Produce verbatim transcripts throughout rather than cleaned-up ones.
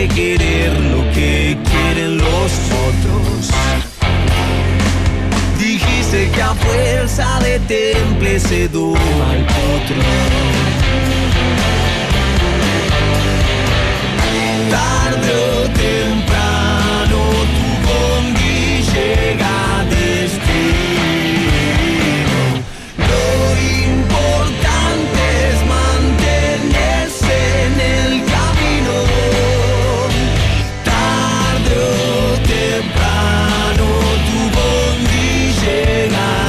de querer lo que quieren los otros. Dijiste que a fuerza de temple se doma el potro. Tarde o temprano tu bondi llega a destino. Lo importante es mantenerse en el camino. Tarde o temprano tu bondi llega a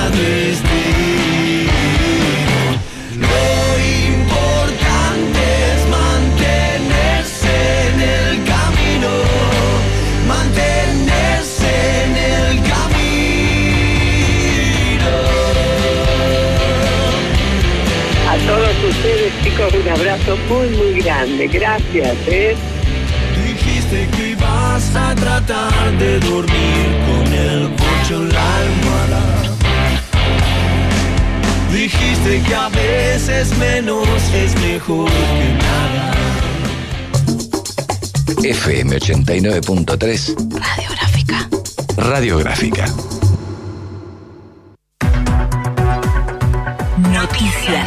destino. Lo importante es mantenerse en el camino. Mantenerse en el camino. A todos ustedes, chicos, un abrazo muy, muy grande. Gracias, ¿eh? Dijiste que ibas a tratar de dormir con el bocho en la almohada. Dijiste que a veces menos es mejor que nada. F M ochenta y nueve punto tres Radiográfica. Radiográfica. Noticias.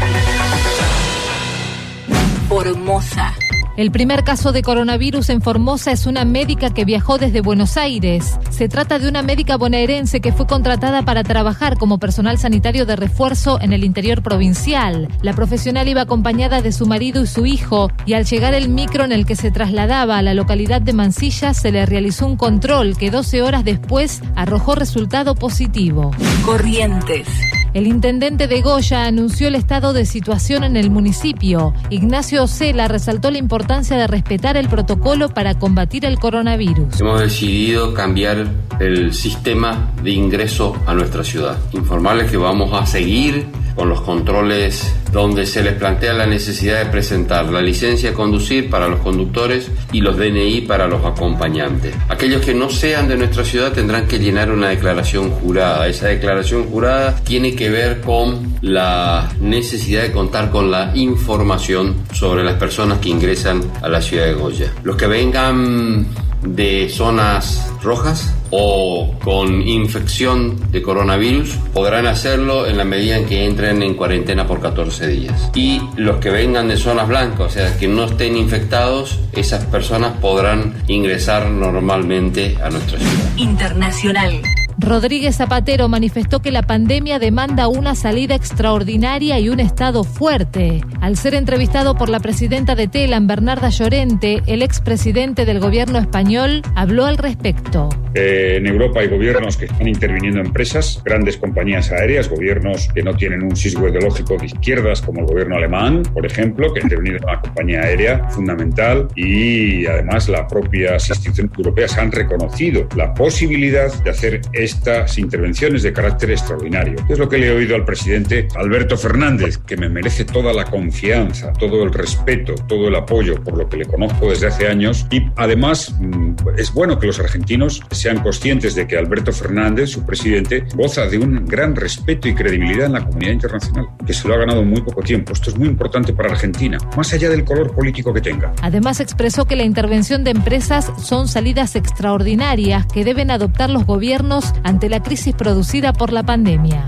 Formosa. El primer caso de coronavirus en Formosa es una médica que viajó desde Buenos Aires. Se trata de una médica bonaerense que fue contratada para trabajar como personal sanitario de refuerzo en el interior provincial. La profesional iba acompañada de su marido y su hijo, y al llegar el micro en el que se trasladaba a la localidad de Mansilla se le realizó un control que doce horas después arrojó resultado positivo. Corrientes. El intendente de Goya anunció el estado de situación en el municipio. Ignacio Ocela resaltó la importancia de respetar el protocolo para combatir el coronavirus. Hemos decidido cambiar el sistema de ingreso a nuestra ciudad. Informarles que vamos a seguir con los controles donde se les plantea la necesidad de presentar la licencia de conducir para los conductores y los D N I para los acompañantes. Aquellos que no sean de nuestra ciudad tendrán que llenar una declaración jurada. Esa declaración jurada tiene que ver con la necesidad de contar con la información sobre las personas que ingresan a la ciudad de Goya. Los que vengan de zonas rojas o con infección de coronavirus podrán hacerlo en la medida en que entren en cuarentena por catorce días. Y los que vengan de zonas blancas, o sea, que no estén infectados, esas personas podrán ingresar normalmente a nuestra ciudad. Internacional. Rodríguez Zapatero manifestó que la pandemia demanda una salida extraordinaria y un Estado fuerte. Al ser entrevistado por la presidenta de Telam, Bernarda Llorente, el expresidente del gobierno español habló al respecto. Eh, en Europa hay gobiernos que están interviniendo en empresas, grandes compañías aéreas, gobiernos que no tienen un sesgo ideológico de izquierdas, como el gobierno alemán, por ejemplo, que ha intervenido en una compañía aérea fundamental, y además las propias instituciones europeas han reconocido la posibilidad de hacer estas intervenciones de carácter extraordinario. Es lo que le he oído al presidente Alberto Fernández, que me merece toda la confianza, todo el respeto, todo el apoyo, por lo que le conozco desde hace años, y además es bueno que los argentinos sean conscientes de que Alberto Fernández, su presidente, goza de un gran respeto y credibilidad en la comunidad internacional, que se lo ha ganado en muy poco tiempo. Esto es muy importante para Argentina, más allá del color político que tenga. Además expresó que la intervención de empresas son salidas extraordinarias que deben adoptar los gobiernos ante la crisis producida por la pandemia.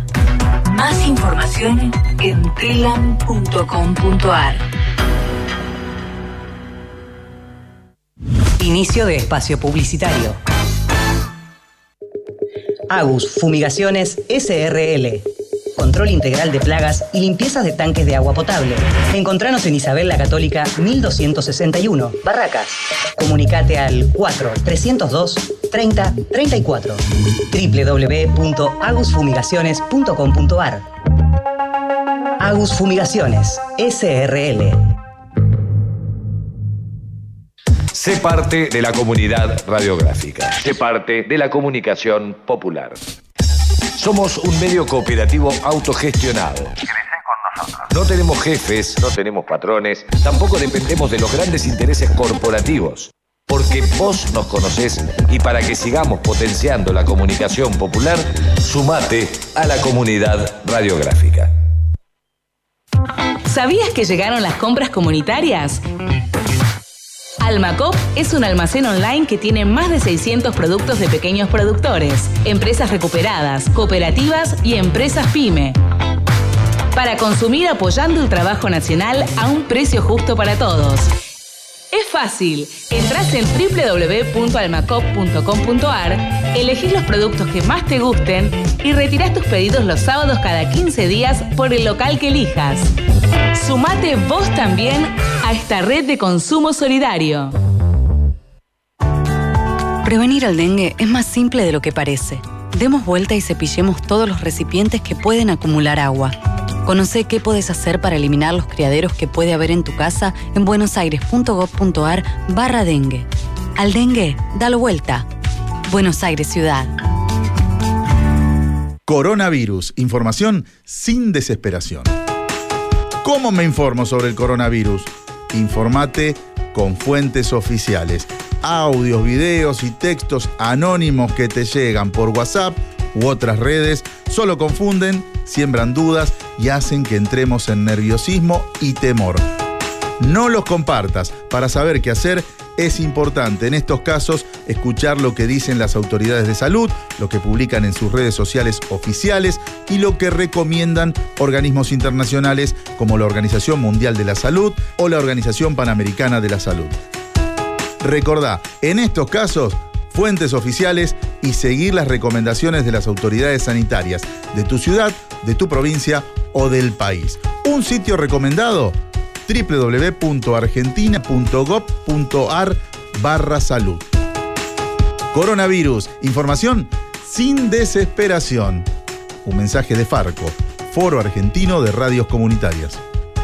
Más información en telam punto com punto ar. Inicio de espacio publicitario. Agus Fumigaciones S R L. Control integral de plagas y limpiezas de tanques de agua potable. Encontranos en Isabel la Católica mil doscientos sesenta y uno, Barracas. Comunicate al cuatro trescientos dos treinta treinta y cuatro. doble u doble u doble u punto agus fumigaciones punto com punto ar. Agus Fumigaciones S R L. Sé parte de la comunidad radiográfica. Sé parte de la comunicación popular. Somos un medio cooperativo autogestionado. No tenemos jefes, no tenemos patrones, tampoco dependemos de los grandes intereses corporativos. Porque vos nos conocés y para que sigamos potenciando la comunicación popular, sumate a la comunidad radiográfica. ¿Sabías que llegaron las compras comunitarias? Almacop es un almacén online que tiene más de seiscientos productos de pequeños productores, empresas recuperadas, cooperativas y empresas pyme. Para consumir apoyando el trabajo nacional a un precio justo para todos. Es fácil. Entrás en doble u doble u doble u punto almacop punto com punto a r, elegís los productos que más te gusten y retirás tus pedidos los sábados cada quince días por el local que elijas. Sumate vos también a esta red de consumo solidario. Prevenir el dengue es más simple de lo que parece. Demos vuelta y cepillemos todos los recipientes que pueden acumular agua. Conoce qué podés hacer para eliminar los criaderos que puede haber en tu casa en buenosaires punto gov punto a r barra dengue. Al dengue, dalo vuelta. Buenos Aires Ciudad. Coronavirus. Información sin desesperación. ¿Cómo me informo sobre el coronavirus? Informate con fuentes oficiales. Audios, videos y textos anónimos que te llegan por WhatsApp u otras redes solo confunden, siembran dudas y hacen que entremos en nerviosismo y temor. No los compartas. Para saber qué hacer, es importante en estos casos escuchar lo que dicen las autoridades de salud, lo que publican en sus redes sociales oficiales y lo que recomiendan organismos internacionales como la Organización Mundial de la Salud o la Organización Panamericana de la Salud. Recordá, en estos casos, fuentes oficiales y seguir las recomendaciones de las autoridades sanitarias de tu ciudad, de tu provincia o del país. Un sitio recomendado, doble u doble u doble u punto argentina punto gov punto a r barra salud. Coronavirus, información sin desesperación. Un mensaje de Farco, Foro Argentino de Radios Comunitarias.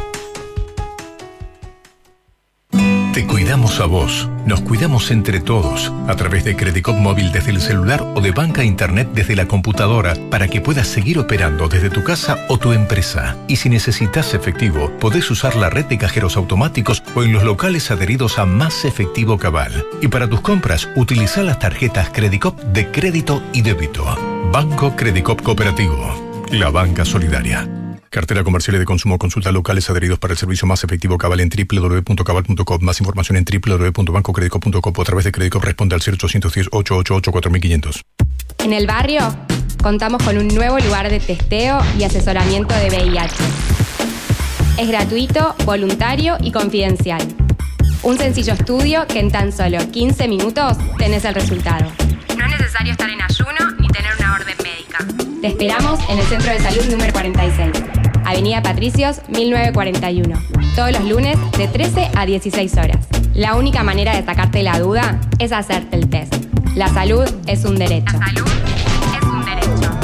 Te cuidamos a vos, nos cuidamos entre todos, a través de Credicop Móvil desde el celular o de banca internet desde la computadora, para que puedas seguir operando desde tu casa o tu empresa. Y si necesitas efectivo, podés usar la red de cajeros automáticos o en los locales adheridos a Más Efectivo Cabal. Y para tus compras, utiliza las tarjetas Credicop de crédito y débito. Banco Credicop Cooperativo, la banca solidaria. Cartera comercial y de consumo. Consulta locales adheridos para el servicio Más Efectivo Cabal en doble u doble u doble u punto cabal punto com. Más información en doble u doble u doble u punto banco credicop punto com o a través de Credicop. Responde al cero ochocientos diez, ochocientos ochenta y ocho, cuatro mil quinientos. En el barrio contamos con un nuevo lugar de testeo y asesoramiento de V I H. Es gratuito, voluntario y confidencial. Un sencillo estudio que en tan solo quince minutos tenés el resultado. No es necesario estar en ayuno ni tener una orden médica. Te esperamos en el Centro de Salud número cuarenta y seis, Avenida Patricios, mil novecientos cuarenta y uno. Todos los lunes de trece a dieciséis horas. La única manera de sacarte la duda es hacerte el test. La salud es un derecho. La salud es un derecho.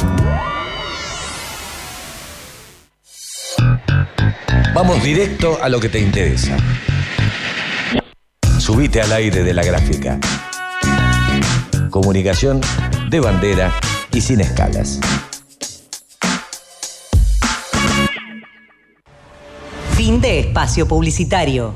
Vamos directo a lo que te interesa. Subite al aire de la gráfica. Comunicación de bandera y sin escalas. Fin de espacio publicitario.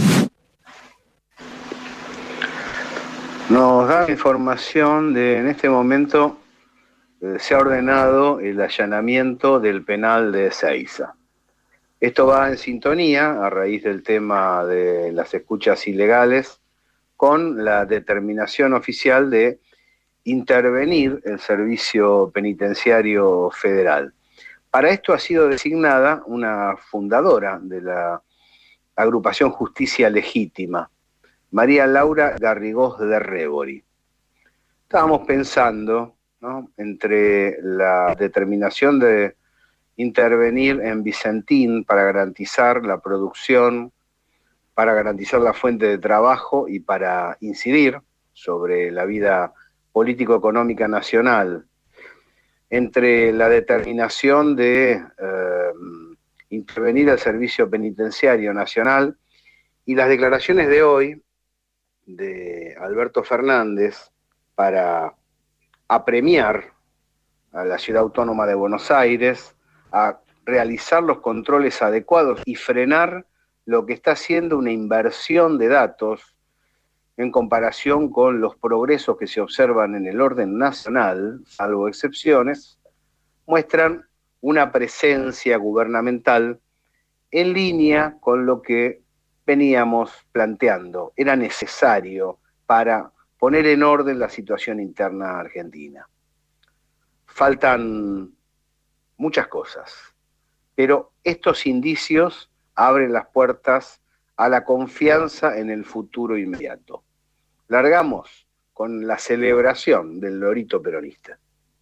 Nos da información de, en este momento, eh, se ha ordenado el allanamiento del penal de Ezeiza. Esto va en sintonía, a raíz del tema de las escuchas ilegales, con la determinación oficial de intervenir el Servicio Penitenciario Federal. Para esto ha sido designada una fundadora de la agrupación Justicia Legítima, María Laura Garrigós de Rébori. Estábamos pensando, ¿no?, entre la determinación de intervenir en Vicentín para garantizar la producción, para garantizar la fuente de trabajo y para incidir sobre la vida político-económica nacional, entre la determinación de eh, intervenir al Servicio Penitenciario Nacional y las declaraciones de hoy de Alberto Fernández para apremiar a la Ciudad Autónoma de Buenos Aires a realizar los controles adecuados y frenar lo que está siendo una inversión de datos en comparación con los progresos que se observan en el orden nacional, salvo excepciones, muestran una presencia gubernamental en línea con lo que veníamos planteando era necesario para poner en orden la situación interna argentina. Faltan muchas cosas, pero estos indicios abren las puertas a la confianza en el futuro inmediato. Largamos con la celebración del lorito peronista.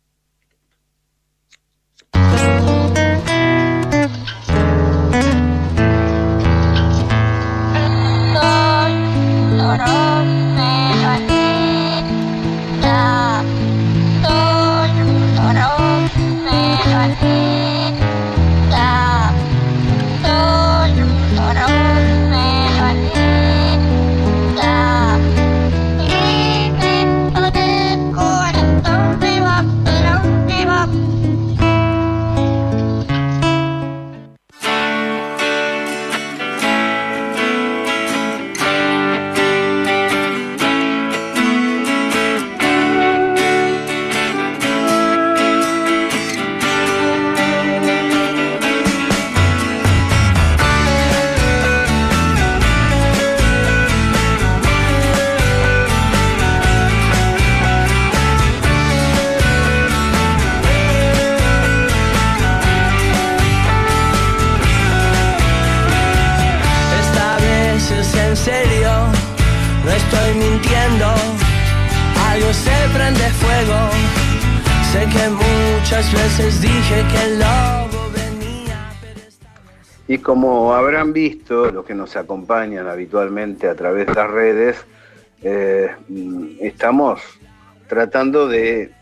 Y como habrán visto, los que nos acompañan habitualmente a través de las redes, eh, estamos tratando de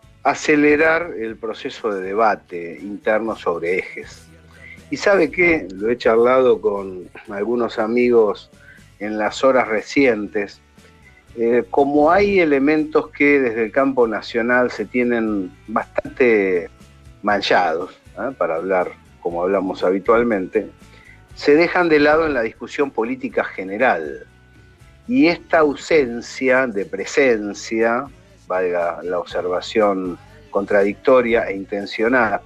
acelerar el proceso de debate interno sobre ejes. Y ¿sabe qué? Lo he charlado con algunos amigos en las horas recientes. Eh, como hay elementos que desde el campo nacional se tienen bastante manchados, ¿eh? para hablar como hablamos habitualmente, se dejan de lado en la discusión política general. Y esta ausencia de presencia, valga la observación contradictoria e intencionada,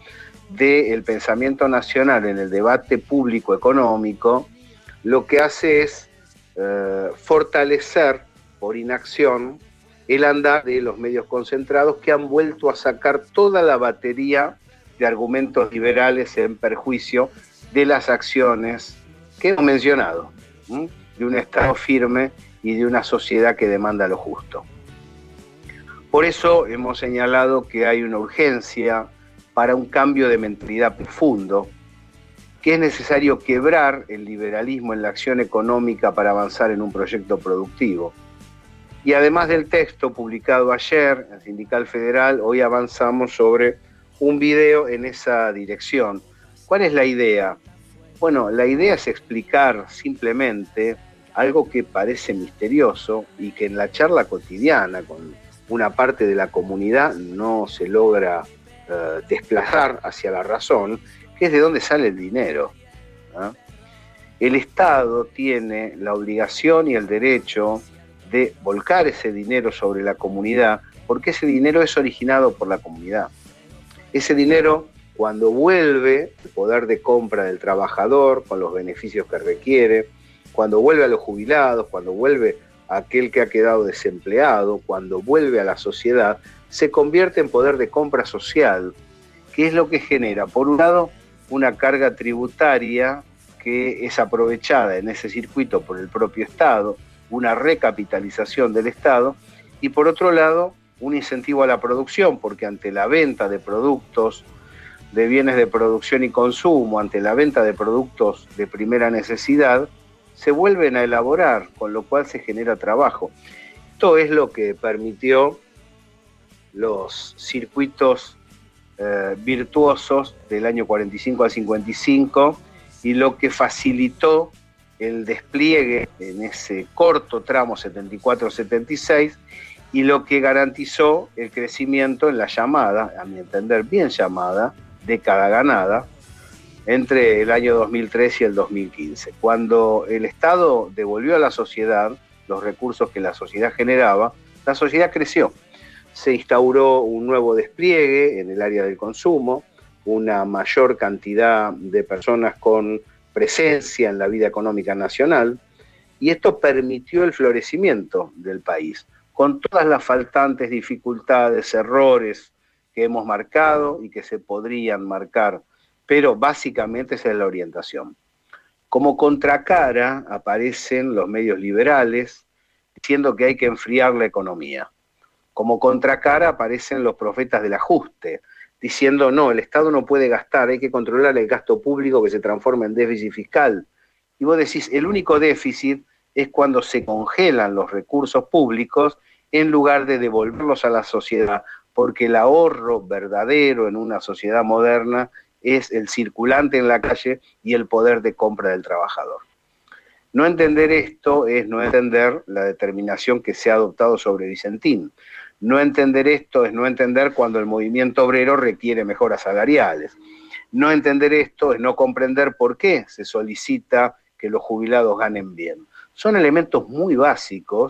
del pensamiento nacional en el debate público económico, lo que hace es eh, fortalecer por inacción el andar de los medios concentrados que han vuelto a sacar toda la batería de argumentos liberales en perjuicio de las acciones que hemos mencionado, ¿m? de un Estado firme y de una sociedad que demanda lo justo. Por eso hemos señalado que hay una urgencia para un cambio de mentalidad profundo, que es necesario quebrar el liberalismo en la acción económica para avanzar en un proyecto productivo. Y además del texto publicado ayer en Sindical Federal, hoy avanzamos sobre un video en esa dirección. ¿Cuál es la idea? Bueno, la idea es explicar simplemente algo que parece misterioso y que en la charla cotidiana con una parte de la comunidad no se logra eh, desplazar hacia la razón, que es de dónde sale el dinero. ¿eh? El Estado tiene la obligación y el derecho de volcar ese dinero sobre la comunidad, porque ese dinero es originado por la comunidad. Ese dinero, cuando vuelve el poder de compra del trabajador, con los beneficios que requiere, cuando vuelve a los jubilados, cuando vuelve a aquel que ha quedado desempleado, cuando vuelve a la sociedad, se convierte en poder de compra social, que es lo que genera, por un lado, una carga tributaria que es aprovechada en ese circuito por el propio Estado, una recapitalización del Estado, y por otro lado, un incentivo a la producción, porque ante la venta de productos, de bienes de producción y consumo, ante la venta de productos de primera necesidad, se vuelven a elaborar, con lo cual se genera trabajo. Esto es lo que permitió los circuitos eh, virtuosos del año cuarenta y cinco al cincuenta y cinco y lo que facilitó el despliegue en ese corto tramo setenta y cuatro setenta y seis y lo que garantizó el crecimiento en la llamada, a mi entender bien llamada, década ganada, entre el año dos mil tres y el dos mil quince. Cuando el Estado devolvió a la sociedad los recursos que la sociedad generaba, la sociedad creció. Se instauró un nuevo despliegue en el área del consumo, una mayor cantidad de personas con presencia en la vida económica nacional, y esto permitió el florecimiento del país, con todas las faltantes, dificultades, errores que hemos marcado y que se podrían marcar, pero básicamente esa es la orientación. Como contracara aparecen los medios liberales diciendo que hay que enfriar la economía. Como contracara aparecen los profetas del ajuste, diciendo no, el Estado no puede gastar, hay que controlar el gasto público que se transforma en déficit fiscal. Y vos decís, el único déficit es cuando se congelan los recursos públicos en lugar de devolverlos a la sociedad, porque el ahorro verdadero en una sociedad moderna es el circulante en la calle y el poder de compra del trabajador. No entender esto es no entender la determinación que se ha adoptado sobre Vicentín. No entender esto es no entender cuando el movimiento obrero requiere mejoras salariales. No entender esto es no comprender por qué se solicita que los jubilados ganen bien. Son elementos muy básicos